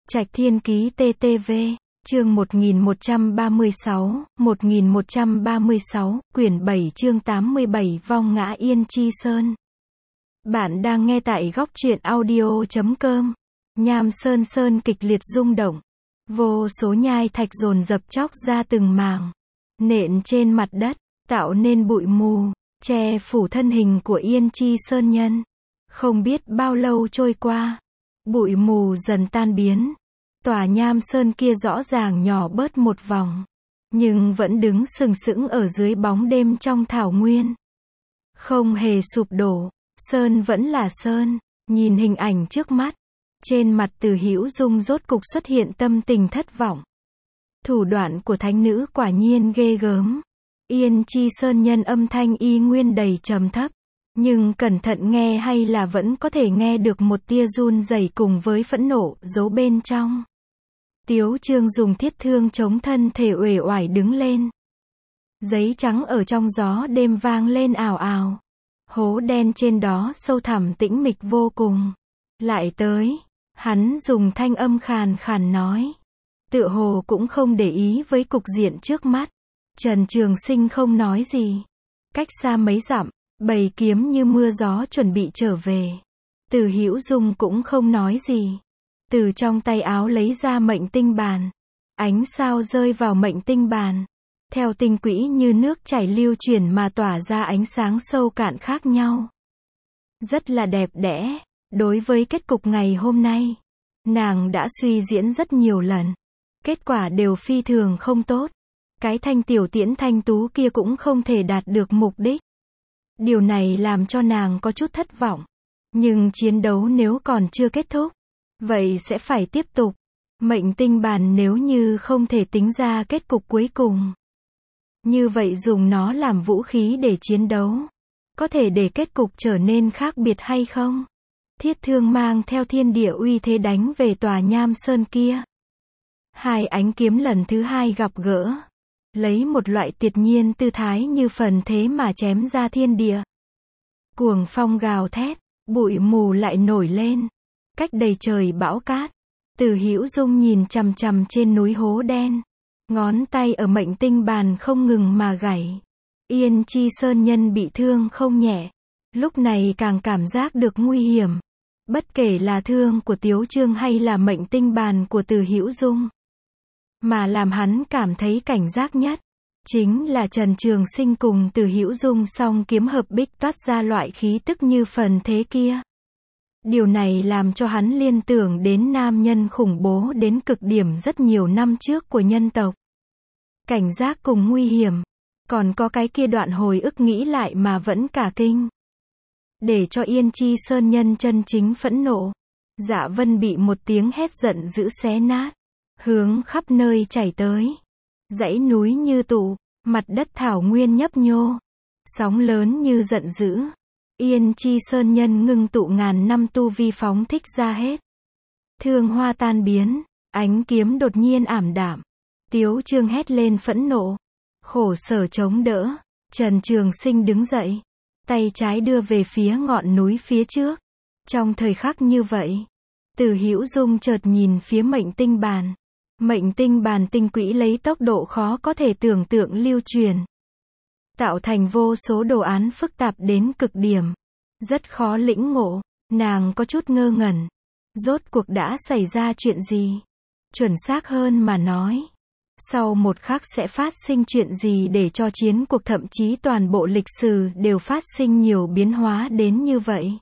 Trạch Thiên Ký TTV, chương 1136, quyển 7 chương 87 Vong ngã Yên Chi Sơn. Bạn đang nghe tại góc truyện audio.com. Nham Sơn Sơn kịch liệt rung động. Vô số nhai thạch dồn dập chóc ra từng mảng, nện trên mặt đất, tạo nên bụi mù, che phủ thân hình của Yên Chi Sơn nhân. Không biết bao lâu trôi qua, bụi mù dần tan biến. Tòa Nham Sơn kia rõ ràng nhỏ bớt một vòng, nhưng vẫn đứng sừng sững ở dưới bóng đêm trong thảo nguyên. Không hề sụp đổ, Sơn vẫn là Sơn. Nhìn hình ảnh trước mắt, trên mặt Từ Hữu Dung rốt cục xuất hiện tâm tình thất vọng. Thủ đoạn của thánh nữ quả nhiên ghê gớm. Yên Chi Sơn nhân âm thanh y nguyên đầy trầm thấp, nhưng cẩn thận nghe hay là vẫn có thể nghe được một tia run rẩy cùng với phẫn nộ giấu bên trong. Tiếu Trương dùng thiết thương chống thân thể uể oải đứng lên. Giấy trắng ở trong gió đêm vang lên ào ào. Hố đen trên đó sâu thẳm tĩnh mịch vô cùng. Lại tới, hắn dùng thanh âm khàn khàn nói. Tựa hồ cũng không để ý với cục diện trước mắt. Trần Trường Sinh không nói gì. Cách xa mấy dặm, bầy kiếm như mưa gió chuẩn bị trở về. Từ Hữu Dung cũng không nói gì. Từ trong tay áo lấy ra mệnh tinh bàn. Ánh sao rơi vào mệnh tinh bàn. Theo tinh quỹ như nước chảy lưu chuyển mà tỏa ra ánh sáng sâu cạn khác nhau. Rất là đẹp đẽ. Đối với kết cục ngày hôm nay, nàng đã suy diễn rất nhiều lần. Kết quả đều phi thường không tốt. Cái thanh tiểu tiễn thanh tú kia cũng không thể đạt được mục đích. Điều này làm cho nàng có chút thất vọng. Nhưng chiến đấu nếu còn chưa kết thúc, vậy sẽ phải tiếp tục. Mệnh tinh bàn nếu như không thể tính ra kết cục cuối cùng, như vậy dùng nó làm vũ khí để chiến đấu, có thể để kết cục trở nên khác biệt hay không? Thiết thương mang theo thiên địa uy thế đánh về tòa Nham Sơn kia. Hai ánh kiếm lần thứ hai gặp gỡ, lấy một loại tuyệt nhiên tư thái như phần thế mà chém ra thiên địa. Cuồng phong gào thét, bụi mù lại nổi lên, cách đầy trời bão cát. Từ Hữu Dung nhìn chằm chằm trên núi hố đen, ngón tay ở mệnh tinh bàn không ngừng mà gảy. Yên Chi Sơn nhân bị thương không nhẹ, lúc này càng cảm giác được nguy hiểm. Bất kể là thương của Tiếu Trương hay là mệnh tinh bàn của Từ Hữu Dung, mà làm hắn cảm thấy cảnh giác nhất, chính là Trần Trường Sinh cùng Từ Hữu Dung song kiếm hợp bích toát ra loại khí tức như phần thế kia. Điều này làm cho hắn liên tưởng đến nam nhân khủng bố đến cực điểm rất nhiều năm trước của nhân tộc. Cảnh giác cùng nguy hiểm, còn có cái kia đoạn hồi ức nghĩ lại mà vẫn cả kinh. Để cho Yên Chi Sơn nhân chân chính phẫn nộ, Dạ Vân bị một tiếng hét giận dữ xé nát, hướng khắp nơi chảy tới. Dãy núi như tụ, mặt đất thảo nguyên nhấp nhô, sóng lớn như giận dữ. Yên Chi Sơn nhân ngưng tụ ngàn năm tu vi phóng thích ra hết. Thương hoa tan biến, ánh kiếm đột nhiên ảm đạm. Tiếu Trương hét lên phẫn nộ, khổ sở chống đỡ. Trần Trường Sinh đứng dậy, tay trái đưa về phía ngọn núi phía trước. Trong thời khắc như vậy, Từ Hữu Dung chợt nhìn phía mệnh tinh bàn. Mệnh tinh bàn tinh quỹ lấy tốc độ khó có thể tưởng tượng lưu truyền, tạo thành vô số đồ án phức tạp đến cực điểm, rất khó lĩnh ngộ. Nàng có chút ngơ ngẩn, rốt cuộc đã xảy ra chuyện gì? Chuẩn xác hơn mà nói, sau một khắc sẽ phát sinh chuyện gì để cho chiến cuộc thậm chí toàn bộ lịch sử đều phát sinh nhiều biến hóa đến như vậy?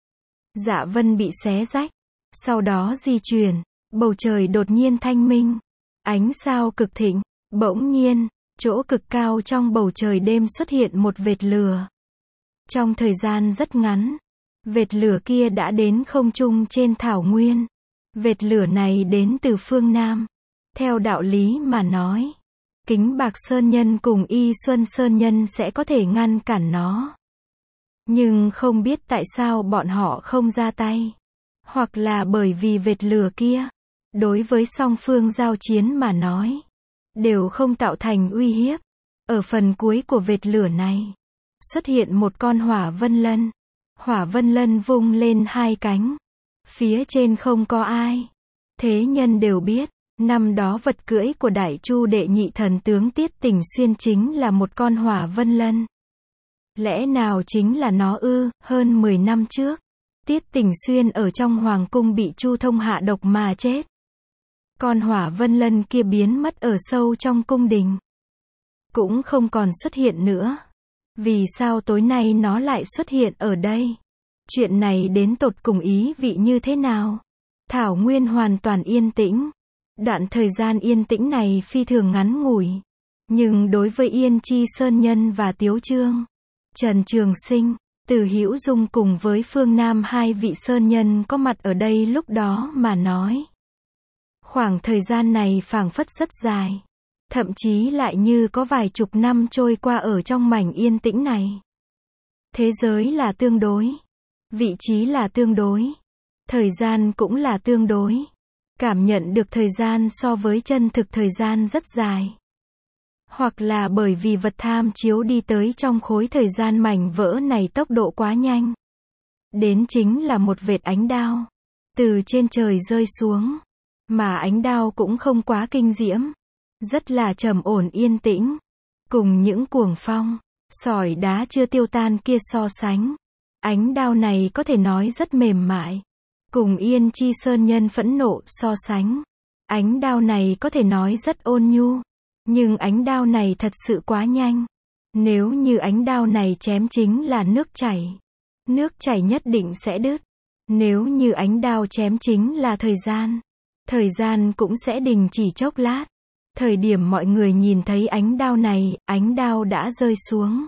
Dạ Vân bị xé rách, sau đó di chuyển, bầu trời đột nhiên thanh minh, ánh sao cực thịnh. Bỗng nhiên, chỗ cực cao trong bầu trời đêm xuất hiện một vệt lửa. Trong thời gian rất ngắn, vệt lửa kia đã đến không trung trên thảo nguyên. Vệt lửa này đến từ phương Nam. Theo đạo lý mà nói, Kính Bạc Sơn nhân cùng Y Xuân Sơn nhân sẽ có thể ngăn cản nó. Nhưng không biết tại sao bọn họ không ra tay. Hoặc là bởi vì vệt lửa kia, đối với song phương giao chiến mà nói, đều không tạo thành uy hiếp. Ở phần cuối của vệt lửa này, xuất hiện một con hỏa vân lân. Hỏa vân lân vung lên hai cánh. Phía trên không có ai. Thế nhân đều biết, năm đó vật cưỡi của Đại Chu đệ nhị thần tướng Tiết Tình Xuyên chính là một con hỏa vân lân. Lẽ nào chính là nó ư? Hơn 10 năm trước, Tiết Tình Xuyên ở trong hoàng cung bị Chu Thông hạ độc mà chết. Con hỏa vân lân kia biến mất ở sâu trong cung đình, cũng không còn xuất hiện nữa. Vì sao tối nay nó lại xuất hiện ở đây? Chuyện này đến tột cùng ý vị như thế nào? Thảo nguyên hoàn toàn yên tĩnh. Đoạn thời gian yên tĩnh này phi thường ngắn ngủi. Nhưng đối với Yên Chi Sơn Nhân và Tiếu Trương, Trần Trường Sinh, Từ Hữu Dung cùng với Phương Nam hai vị Sơn Nhân có mặt ở đây lúc đó mà nói, khoảng thời gian này phảng phất rất dài. Thậm chí lại như có vài chục năm trôi qua ở trong mảnh yên tĩnh này. Thế giới là tương đối. Vị trí là tương đối. Thời gian cũng là tương đối. Cảm nhận được thời gian so với chân thực thời gian rất dài. Hoặc là bởi vì vật tham chiếu đi tới trong khối thời gian mảnh vỡ này tốc độ quá nhanh. Đến chính là một vệt ánh đao. Từ trên trời rơi xuống. Mà ánh đao cũng không quá kinh diễm. Rất là trầm ổn yên tĩnh. Cùng những cuồng phong, sỏi đá chưa tiêu tan kia so sánh. Ánh đao này có thể nói rất mềm mại. Cùng Yên Chi Sơn Nhân phẫn nộ so sánh. Ánh đao này có thể nói rất ôn nhu. Nhưng ánh đao này thật sự quá nhanh. Nếu như ánh đao này chém chính là nước chảy. Nước chảy nhất định sẽ đứt. Nếu như ánh đao chém chính là thời gian. Thời gian cũng sẽ đình chỉ chốc lát. Thời điểm mọi người nhìn thấy ánh đao này, ánh đao đã rơi xuống.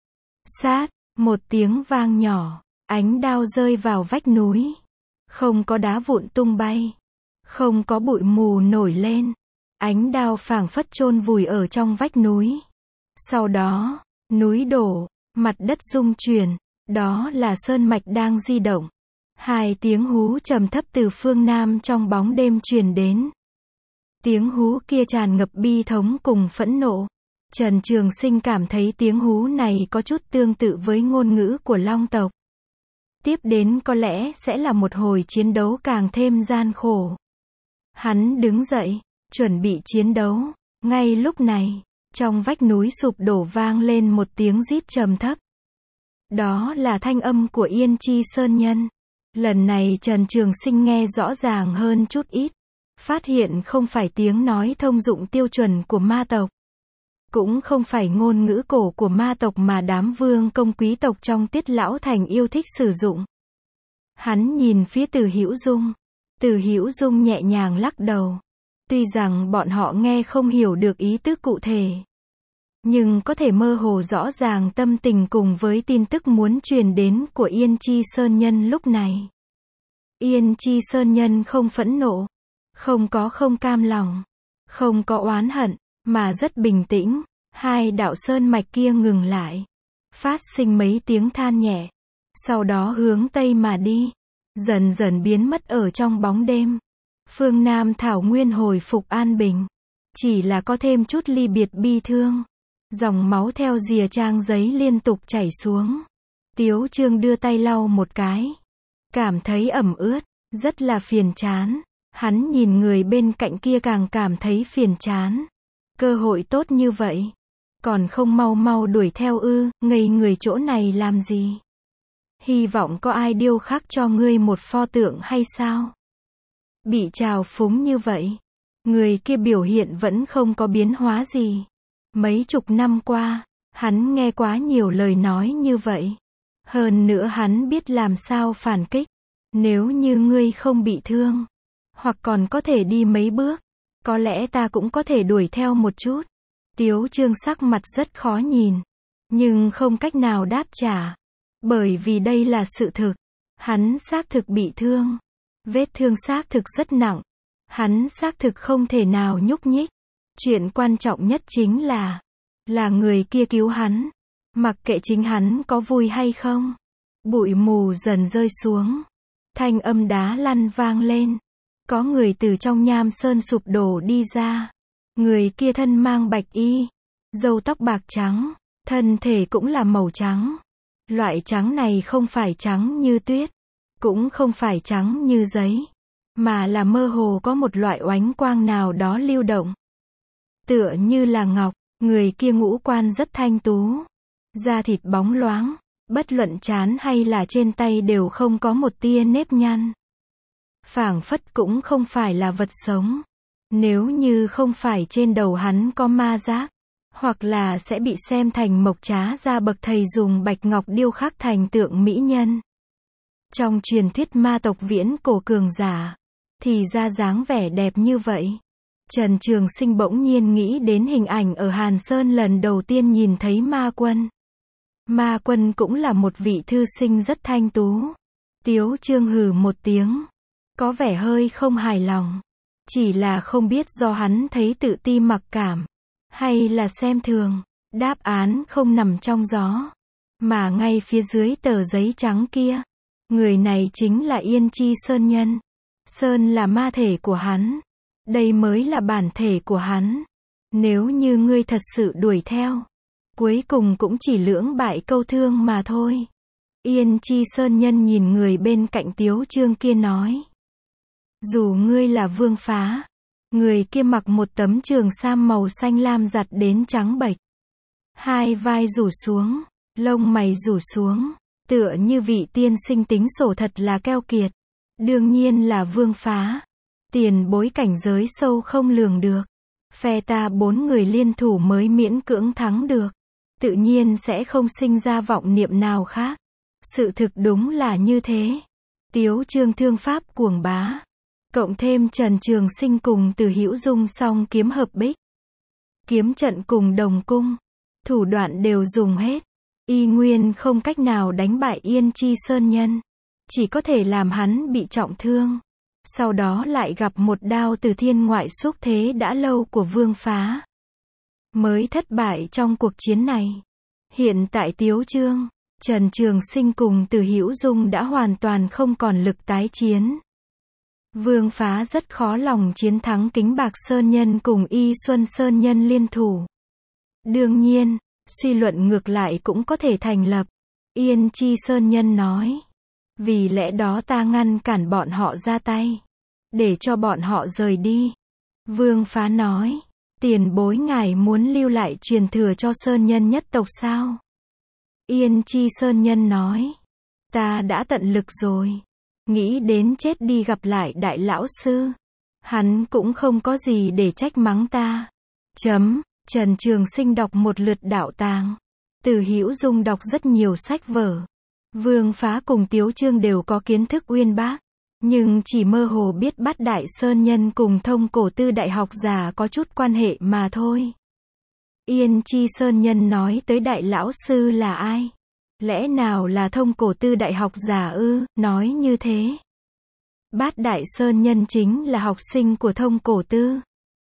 Sát, một tiếng vang nhỏ, ánh đao rơi vào vách núi. Không có đá vụn tung bay. Không có bụi mù nổi lên. Ánh đao phảng phất chôn vùi ở trong vách núi. Sau đó, núi đổ, mặt đất rung chuyển. Đó là sơn mạch đang di động. Hai tiếng hú trầm thấp từ phương Nam trong bóng đêm truyền đến. Tiếng hú kia tràn ngập bi thống cùng phẫn nộ. Trần Trường Sinh cảm thấy tiếng hú này có chút tương tự với ngôn ngữ của Long tộc. Tiếp đến có lẽ sẽ là một hồi chiến đấu càng thêm gian khổ. Hắn đứng dậy, chuẩn bị chiến đấu. Ngay lúc này, trong vách núi sụp đổ vang lên một tiếng rít trầm thấp. Đó là thanh âm của Yên Chi Sơn Nhân. Lần này Trần Trường Sinh nghe rõ ràng hơn chút ít. Phát hiện không phải tiếng nói thông dụng tiêu chuẩn của ma tộc. Cũng không phải ngôn ngữ cổ của ma tộc mà đám vương công quý tộc trong Tiết Lão Thành yêu thích sử dụng. Hắn nhìn phía Từ Hữu Dung. Từ Hữu Dung nhẹ nhàng lắc đầu. Tuy rằng bọn họ nghe không hiểu được ý tứ cụ thể, nhưng có thể mơ hồ rõ ràng tâm tình cùng với tin tức muốn truyền đến của Yên Chi Sơn Nhân lúc này. Yên Chi Sơn Nhân không phẫn nộ, không có không cam lòng, không có oán hận, mà rất bình tĩnh. Hai đạo sơn mạch kia ngừng lại, phát sinh mấy tiếng than nhẹ, sau đó hướng tây mà đi, dần dần biến mất ở trong bóng đêm. Phương Nam thảo nguyên hồi phục an bình, chỉ là có thêm chút ly biệt bi thương. Dòng máu theo rìa trang giấy liên tục chảy xuống. Tiếu Trương đưa tay lau một cái, cảm thấy ẩm ướt, rất là phiền chán. Hắn nhìn người bên cạnh kia càng cảm thấy phiền chán. Cơ hội tốt như vậy, còn không mau mau đuổi theo ư? Ngây người chỗ này làm gì? Hy vọng có ai điêu khắc cho ngươi một pho tượng hay sao? Bị trào phúng như vậy, người kia biểu hiện vẫn không có biến hóa gì. Mấy chục năm qua, hắn nghe quá nhiều lời nói như vậy. Hơn nữa hắn biết làm sao phản kích. Nếu như ngươi không bị thương, hoặc còn có thể đi mấy bước, có lẽ ta cũng có thể đuổi theo một chút. Tiếu Trương sắc mặt rất khó nhìn, nhưng không cách nào đáp trả. Bởi vì đây là sự thực. Hắn xác thực bị thương. Vết thương xác thực rất nặng. Hắn xác thực không thể nào nhúc nhích. Chuyện quan trọng nhất chính là người kia cứu hắn. Mặc kệ chính hắn có vui hay không. Bụi mù dần rơi xuống. Thanh âm đá lăn vang lên. Có người từ trong nham sơn sụp đổ đi ra. Người kia thân mang bạch y, râu tóc bạc trắng, thân thể cũng là màu trắng. Loại trắng này không phải trắng như tuyết, cũng không phải trắng như giấy, mà là mơ hồ có một loại oánh quang nào đó lưu động. Tựa như là ngọc, người kia ngũ quan rất thanh tú, da thịt bóng loáng, bất luận trán hay là trên tay đều không có một tia nếp nhăn. Phảng phất cũng không phải là vật sống. Nếu như không phải trên đầu hắn có ma giác, hoặc là sẽ bị xem thành mộc trá ra bậc thầy dùng bạch ngọc điêu khắc thành tượng mỹ nhân. Trong truyền thuyết ma tộc viễn cổ cường giả, thì ra dáng vẻ đẹp như vậy. Trần Trường Sinh bỗng nhiên nghĩ đến hình ảnh ở Hàn Sơn lần đầu tiên nhìn thấy ma quân. Ma quân cũng là một vị thư sinh rất thanh tú. Tiếu Chương hừ một tiếng, có vẻ hơi không hài lòng. Chỉ là không biết do hắn thấy tự ti mặc cảm, hay là xem thường. Đáp án không nằm trong gió, mà ngay phía dưới tờ giấy trắng kia. Người này chính là Yên Chi Sơn Nhân. Sơn là ma thể của hắn. Đây mới là bản thể của hắn. Nếu như ngươi thật sự đuổi theo, cuối cùng cũng chỉ lưỡng bại câu thương mà thôi. Yên Chi Sơn Nhân nhìn người bên cạnh Tiếu Chương kia nói. Dù ngươi là Vương Phá, người kia mặc một tấm trường sam màu xanh lam giặt đến trắng bệch. Hai vai rủ xuống, lông mày rủ xuống, tựa như vị tiên sinh tính sổ thật là keo kiệt. Đương nhiên là Vương Phá. Tiền bối cảnh giới sâu không lường được. Phe ta 4 người liên thủ mới miễn cưỡng thắng được. Tự nhiên sẽ không sinh ra vọng niệm nào khác. Sự thực đúng là như thế. Tiếu Chương thương pháp cuồng bá. Cộng thêm Trần Trường Sinh cùng Từ Hữu Dung song kiếm hợp bích. Kiếm trận cùng đồng cung. Thủ đoạn đều dùng hết. Y nguyên không cách nào đánh bại Yên Chi Sơn Nhân. Chỉ có thể làm hắn bị trọng thương. Sau đó lại gặp một đao từ thiên ngoại xúc thế đã lâu của Vương Phá. Mới thất bại trong cuộc chiến này. Hiện tại Tiếu Chương, Trần Trường Sinh cùng Từ Hữu Dung đã hoàn toàn không còn lực tái chiến. Vương Phá rất khó lòng chiến thắng Kính Bạc Sơn Nhân cùng Y Xuân Sơn Nhân liên thủ. Đương nhiên, suy luận ngược lại cũng có thể thành lập. Yên Chi Sơn Nhân nói. Vì lẽ đó ta ngăn cản bọn họ ra tay. Để cho bọn họ rời đi. Vương Phá nói. Tiền bối ngài muốn lưu lại truyền thừa cho Sơn Nhân nhất tộc sao? Yên Chi Sơn Nhân nói. Ta đã tận lực rồi. Nghĩ đến chết đi gặp lại đại lão sư. Hắn cũng không có gì để trách mắng ta. Trần Trường Sinh đọc một lượt đạo tàng. Từ Hữu Dung đọc rất nhiều sách vở. Vương Phá cùng Tiếu Chương đều có kiến thức uyên bác, nhưng chỉ mơ hồ biết Bát Đại Sơn Nhân cùng Thông Cổ Tư Đại học giả có chút quan hệ mà thôi. Yên Chi Sơn Nhân nói tới đại lão sư là ai? Lẽ nào là Thông Cổ Tư Đại học giả ư? Nói như thế. Bát Đại Sơn Nhân chính là học sinh của Thông Cổ Tư.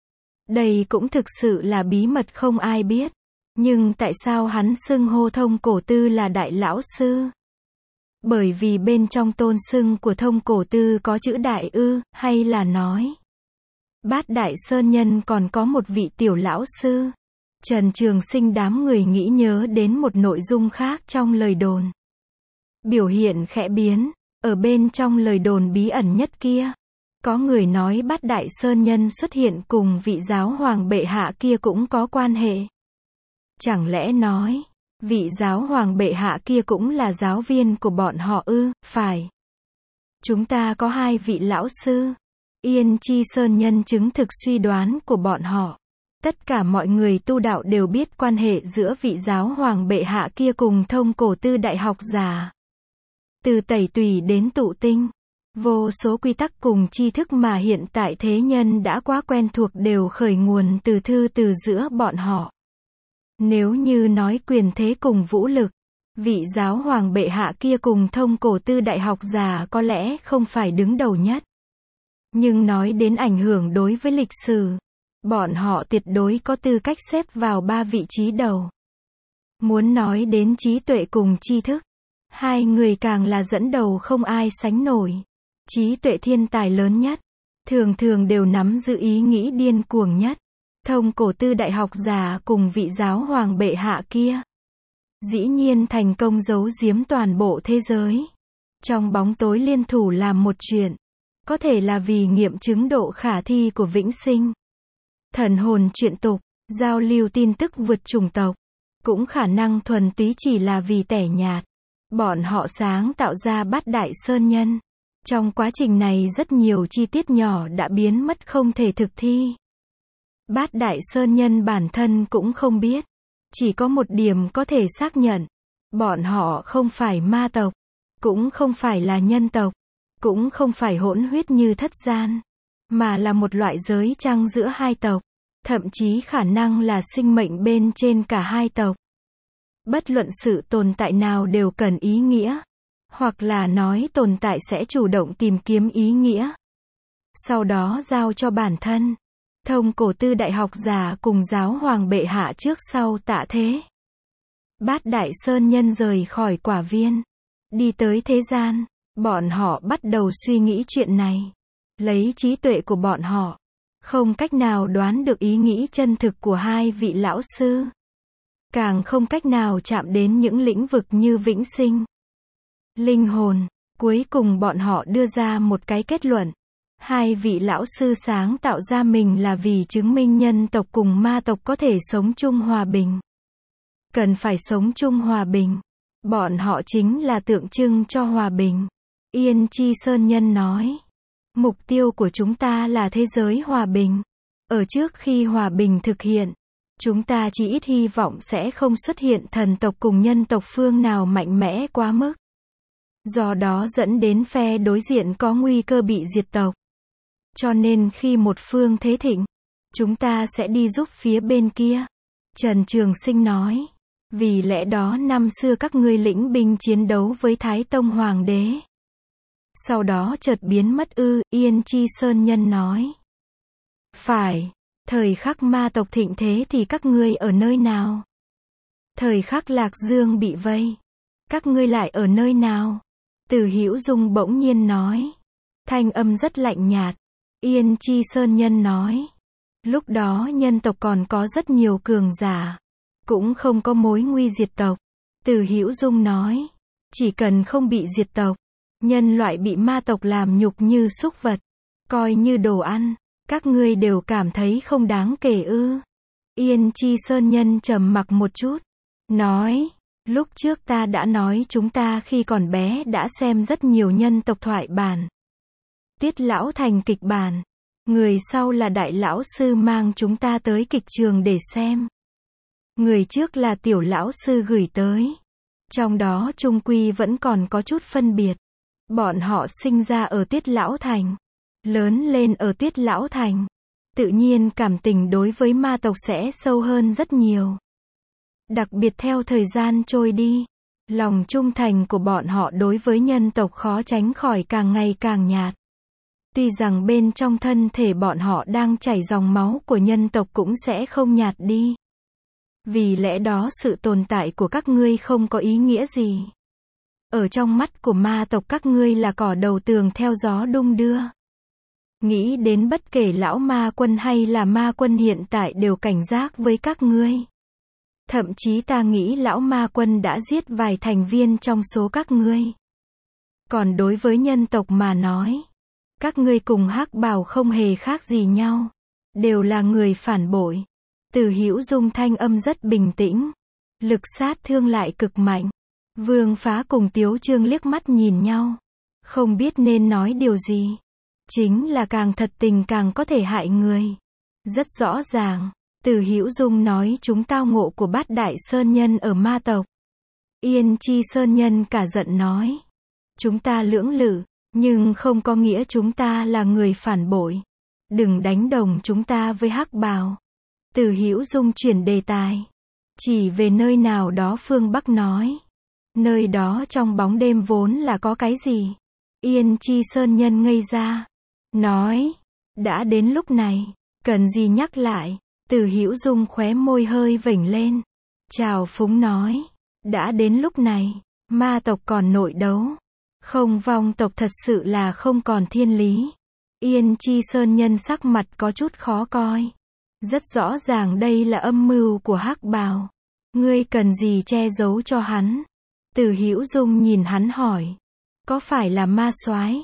Đây cũng thực sự là bí mật không ai biết. Nhưng tại sao hắn xưng hô Thông Cổ Tư là đại lão sư? Bởi vì bên trong tôn xưng của Thông Cổ Tư có chữ đại ư, hay là nói Bát Đại Sơn Nhân còn có một vị tiểu lão sư. Trần Trường Sinh đám người nghĩ nhớ đến một nội dung khác trong lời đồn. Biểu hiện khẽ biến, ở bên trong lời đồn bí ẩn nhất kia. Có người nói Bát Đại Sơn Nhân xuất hiện cùng vị giáo hoàng bệ hạ kia cũng có quan hệ. Chẳng lẽ nói vị giáo hoàng bệ hạ kia cũng là giáo viên của bọn họ ư? Phải. Chúng ta có 2 vị lão sư. Yên Chi Sơn Nhân chứng thực suy đoán của bọn họ. Tất cả mọi người tu đạo đều biết quan hệ giữa vị giáo hoàng bệ hạ kia cùng Thông Cổ Tư đại học giả. Từ tẩy tùy đến tụ tinh, vô số quy tắc cùng tri thức mà hiện tại thế nhân đã quá quen thuộc đều khởi nguồn từ thư từ giữa bọn họ. Nếu như nói quyền thế cùng vũ lực, vị giáo hoàng bệ hạ kia cùng Thông Cổ Tư đại học giả có lẽ không phải đứng đầu nhất. Nhưng nói đến ảnh hưởng đối với lịch sử, bọn họ tuyệt đối có tư cách xếp vào 3 vị trí đầu. Muốn nói đến trí tuệ cùng tri thức, 2 người càng là dẫn đầu không ai sánh nổi. Trí tuệ thiên tài lớn nhất, thường thường đều nắm giữ ý nghĩ điên cuồng nhất. Thông Cổ Tư đại học giả cùng vị giáo hoàng bệ hạ kia, dĩ nhiên thành công giấu giếm toàn bộ thế giới. Trong bóng tối liên thủ làm một chuyện. Có thể là vì nghiệm chứng độ khả thi của vĩnh sinh, thần hồn truyện tục, giao lưu tin tức vượt chủng tộc. Cũng khả năng thuần túy chỉ là vì tẻ nhạt. Bọn họ sáng tạo ra Bát Đại Sơn Nhân. Trong quá trình này rất nhiều chi tiết nhỏ đã biến mất không thể thực thi. Bát Đại Sơn Nhân bản thân cũng không biết. Chỉ có một điểm có thể xác nhận. Bọn họ không phải ma tộc. Cũng không phải là nhân tộc. Cũng không phải hỗn huyết như Thất Gian. Mà là một loại giới trăng giữa hai tộc. Thậm chí khả năng là sinh mệnh bên trên cả hai tộc. Bất luận sự tồn tại nào đều cần ý nghĩa. Hoặc là nói tồn tại sẽ chủ động tìm kiếm ý nghĩa. Sau đó giao cho bản thân. Thông cổ tư đại học giả cùng giáo hoàng bệ hạ trước sau tạ thế. Bát Đại Sơn Nhân rời khỏi quả viên. Đi tới thế gian. Bọn họ bắt đầu suy nghĩ chuyện này. Lấy trí tuệ của bọn họ. Không cách nào đoán được ý nghĩ chân thực của hai vị lão sư. Càng không cách nào chạm đến những lĩnh vực như vĩnh sinh, linh hồn. Cuối cùng bọn họ đưa ra một cái kết luận. Hai vị lão sư sáng tạo ra mình là vì chứng minh nhân tộc cùng ma tộc có thể sống chung hòa bình. Cần phải sống chung hòa bình. Bọn họ chính là tượng trưng cho hòa bình. Yên Chi Sơn Nhân nói. Mục tiêu của chúng ta là thế giới hòa bình. Ở trước khi hòa bình thực hiện, chúng ta chỉ ít hy vọng sẽ không xuất hiện thần tộc cùng nhân tộc phương nào mạnh mẽ quá mức. Do đó dẫn đến phe đối diện có nguy cơ bị diệt tộc. Cho nên khi một phương thế thịnh, chúng ta sẽ đi giúp phía bên kia. Trần Trường Sinh nói. Vì lẽ đó năm xưa các ngươi lĩnh binh chiến đấu với Thái Tông Hoàng đế. Sau đó chợt biến mất ư, Yên Chi Sơn Nhân nói. Phải, thời khắc ma tộc thịnh thế thì các ngươi ở nơi nào? Thời khắc Lạc Dương bị vây, các ngươi lại ở nơi nào? Từ Hữu Dung bỗng nhiên nói. Thanh âm rất lạnh nhạt. Yên Chi Sơn Nhân nói. Lúc đó nhân tộc còn có rất nhiều cường giả. Cũng không có mối nguy diệt tộc. Từ Hữu Dung nói. Chỉ cần không bị diệt tộc. Nhân loại bị ma tộc làm nhục như súc vật. Coi như đồ ăn. Các ngươi đều cảm thấy không đáng kể ư? Yên Chi Sơn Nhân trầm mặc một chút. Nói. Lúc trước ta đã nói chúng ta khi còn bé đã xem rất nhiều nhân tộc thoại bản. Tiết lão thành kịch bản. Người sau là đại lão sư mang chúng ta tới kịch trường để xem. Người trước là tiểu lão sư gửi tới. Trong đó chung quy vẫn còn có chút phân biệt. Bọn họ sinh ra ở Tiết lão thành. Lớn lên ở Tiết lão thành. Tự nhiên cảm tình đối với ma tộc sẽ sâu hơn rất nhiều. Đặc biệt theo thời gian trôi đi, lòng trung thành của bọn họ đối với nhân tộc khó tránh khỏi càng ngày càng nhạt. Tuy rằng bên trong thân thể bọn họ đang chảy dòng máu của nhân tộc cũng sẽ không nhạt đi. Vì lẽ đó sự tồn tại của các ngươi không có ý nghĩa gì. Ở trong mắt của ma tộc các ngươi là cỏ đầu tường theo gió đung đưa. Nghĩ đến bất kể lão ma quân hay là ma quân hiện tại đều cảnh giác với các ngươi. Thậm chí ta nghĩ lão ma quân đã giết vài thành viên trong số các ngươi. Còn đối với nhân tộc mà nói, các ngươi cùng Hắc Bào không hề khác gì nhau. Đều là người phản bội. Từ Hữu Dung thanh âm rất bình tĩnh. Lực sát thương lại cực mạnh. Vương Phá cùng Tiếu Trương liếc mắt nhìn nhau. Không biết nên nói điều gì. Chính là càng thật tình càng có thể hại người. Rất rõ ràng. Từ Hữu Dung nói chúng tao ngộ của Bát Đại Sơn Nhân ở ma tộc. Yên Chi Sơn Nhân cả giận nói. Chúng ta lưỡng lự, nhưng không có nghĩa chúng ta là người phản bội. Đừng đánh đồng chúng ta với Hắc Bào. Từ Hữu Dung chuyển đề tài. Chỉ về nơi nào đó phương Bắc nói. Nơi đó trong bóng đêm vốn là có cái gì? Yên Chi Sơn Nhân ngây ra. Nói. Đã đến lúc này. Cần gì nhắc lại? Từ Hữu Dung khóe môi hơi vểnh lên. Trào phúng nói. Đã đến lúc này. Ma tộc còn nội đấu. Không vong tộc thật sự là không còn thiên lý. Yên Chi Sơn Nhân sắc mặt có chút khó coi. Rất rõ ràng đây là âm mưu của Hắc Bào. Ngươi cần gì che giấu cho hắn? Từ Hữu Dung nhìn hắn hỏi. Có phải là ma soái?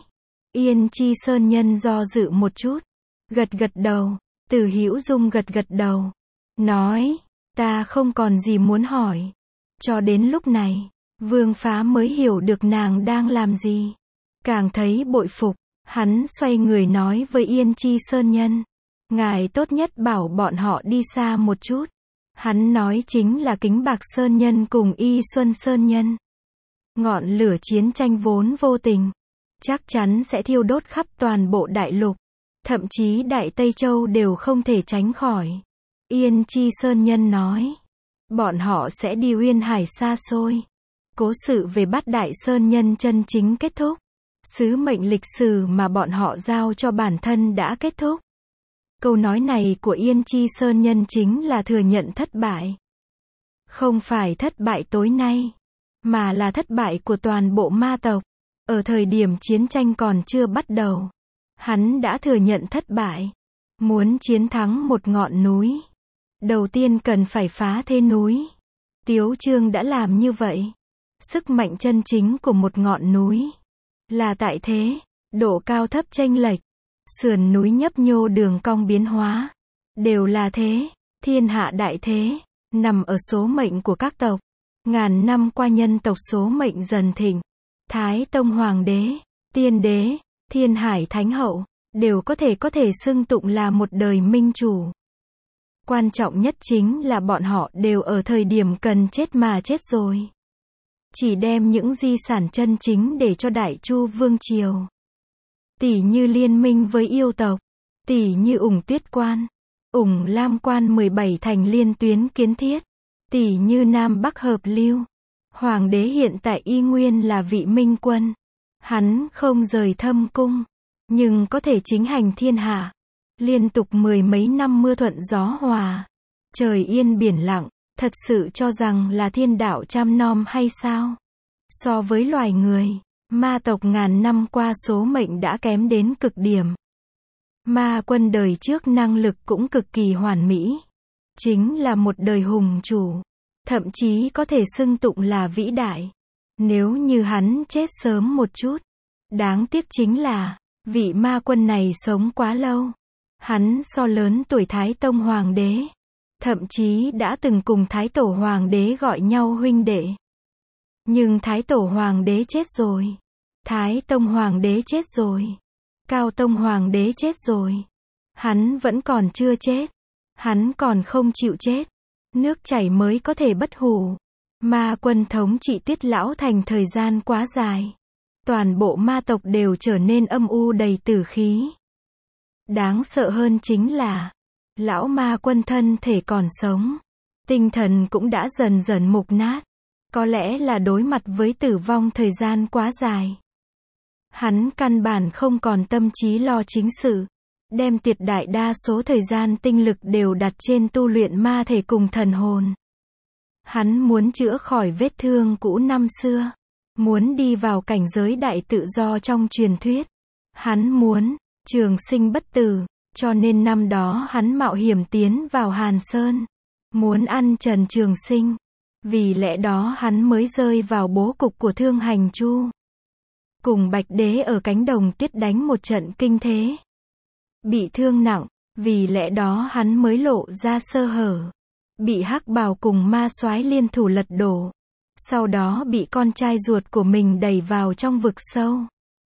Yên Chi Sơn Nhân do dự một chút, gật gật đầu. Từ Hữu Dung gật gật đầu, nói, ta không còn gì muốn hỏi. Cho đến lúc này, Vương Phá mới hiểu được nàng đang làm gì. Càng thấy bội phục, hắn xoay người nói với Yên Chi Sơn Nhân, ngài tốt nhất bảo bọn họ đi xa một chút. Hắn nói chính là Kính Bạc Sơn Nhân cùng Y Xuân Sơn Nhân. Ngọn lửa chiến tranh vốn vô tình, chắc chắn sẽ thiêu đốt khắp toàn bộ đại lục. Thậm chí Đại Tây Châu đều không thể tránh khỏi. Yên Chi Sơn Nhân nói, bọn họ sẽ đi Uyên Hải xa xôi. Cố sự về Bát Đại Sơn Nhân chân chính kết thúc. Sứ mệnh lịch sử mà bọn họ giao cho bản thân đã kết thúc. Câu nói này của Yên Chi Sơn Nhân chính là thừa nhận thất bại. Không phải thất bại tối nay, mà là thất bại của toàn bộ ma tộc. Ở thời điểm chiến tranh còn chưa bắt đầu, hắn đã thừa nhận thất bại. Muốn chiến thắng một ngọn núi, đầu tiên cần phải phá thế núi. Tiếu Chương đã làm như vậy. Sức mạnh chân chính của một ngọn núi là tại thế, độ cao thấp chênh lệch, sườn núi nhấp nhô đường cong biến hóa, đều là thế. Thiên hạ đại thế, nằm ở số mệnh của các tộc. Ngàn năm qua nhân tộc số mệnh dần thịnh. Thái Tông Hoàng đế, Tiên đế, Thiên Hải Thánh hậu, đều có thể xưng tụng là một đời minh chủ. Quan trọng nhất chính là bọn họ đều ở thời điểm cần chết mà chết rồi. Chỉ đem những di sản chân chính để cho Đại Chu Vương Triều. Tỷ như liên minh với yêu tộc, tỷ như Ủng Tuyết Quan, Ủng Lam Quan 17 thành liên tuyến kiến thiết, tỷ như Nam Bắc hợp lưu. Hoàng đế hiện tại y nguyên là vị minh quân. Hắn không rời Thâm Cung, nhưng có thể chính hành thiên hạ. Liên tục mười mấy năm mưa thuận gió hòa, trời yên biển lặng, thật sự cho rằng là thiên đạo chăm nom hay sao? So với loài người, ma tộc ngàn năm qua số mệnh đã kém đến cực điểm. Ma quân đời trước năng lực cũng cực kỳ hoàn mỹ. Chính là một đời hùng chủ. Thậm chí có thể xưng tụng là vĩ đại. Nếu như hắn chết sớm một chút. Đáng tiếc chính là, vị ma quân này sống quá lâu. Hắn so lớn tuổi Thái Tông Hoàng đế. Thậm chí đã từng cùng Thái Tổ Hoàng đế gọi nhau huynh đệ. Nhưng Thái Tổ Hoàng đế chết rồi. Thái Tông Hoàng đế chết rồi. Cao Tông Hoàng đế chết rồi. Hắn vẫn còn chưa chết. Hắn còn không chịu chết. Nước chảy mới có thể bất hủ. Ma quân thống trị Tuyết Lão Thành thời gian quá dài. Toàn bộ ma tộc đều trở nên âm u đầy tử khí. Đáng sợ hơn chính là, lão ma quân thân thể còn sống. Tinh thần cũng đã dần dần mục nát. Có lẽ là đối mặt với tử vong thời gian quá dài. Hắn căn bản không còn tâm trí lo chính sự. Đem tuyệt đại đa số thời gian tinh lực đều đặt trên tu luyện ma thể cùng thần hồn. Hắn muốn chữa khỏi vết thương cũ năm xưa. Muốn đi vào cảnh giới đại tự do trong truyền thuyết. Hắn muốn trường sinh bất tử, cho nên năm đó hắn mạo hiểm tiến vào Hàn Sơn. Muốn ăn Trần Trường Sinh. Vì lẽ đó hắn mới rơi vào bố cục của Thương Hành Chu. Cùng Bạch Đế ở cánh đồng tuyết đánh một trận kinh thế. Bị thương nặng, vì lẽ đó hắn mới lộ ra sơ hở. Bị Hắc Bào cùng ma soái liên thủ lật đổ. Sau đó bị con trai ruột của mình đẩy vào trong vực sâu.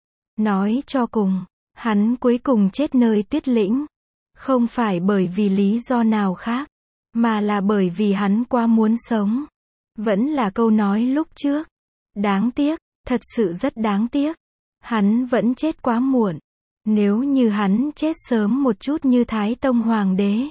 Nói cho cùng, hắn cuối cùng chết nơi tuyết lĩnh. Không phải bởi vì lý do nào khác, mà là bởi vì hắn quá muốn sống. Vẫn là câu nói lúc trước. Đáng tiếc, thật sự rất đáng tiếc. Hắn vẫn chết quá muộn. Nếu như hắn chết sớm một chút như Thái Tông Hoàng đế,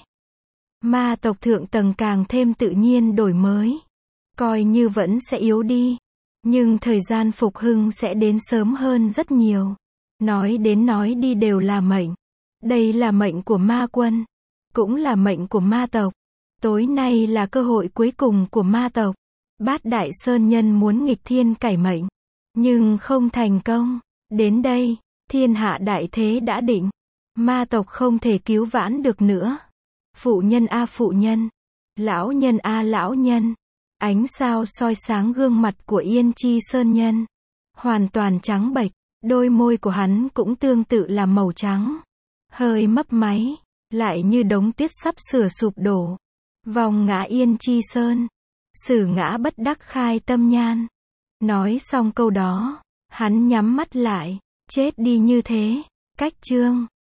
ma tộc thượng tầng càng thêm tự nhiên đổi mới. Coi như vẫn sẽ yếu đi. Nhưng thời gian phục hưng sẽ đến sớm hơn rất nhiều. Nói đến nói đi đều là mệnh. Đây là mệnh của ma quân. Cũng là mệnh của ma tộc. Tối nay là cơ hội cuối cùng của ma tộc. Bát Đại Sơn Nhân muốn nghịch thiên cải mệnh. Nhưng không thành công. Đến đây, thiên hạ đại thế đã định. Ma tộc không thể cứu vãn được nữa. Phụ nhân a phụ nhân. Lão nhân a lão nhân. Ánh sao soi sáng gương mặt của Yên Chi Sơn Nhân. Hoàn toàn trắng bệch. Đôi môi của hắn cũng tương tự là màu trắng. Hơi mấp máy, lại như đống tuyết sắp sửa sụp đổ. Vòng ngã Yên Chi Sơn. Sử ngã bất đắc khai tâm nhan. Nói xong câu đó, hắn nhắm mắt lại. Chết đi như thế. Cách chương.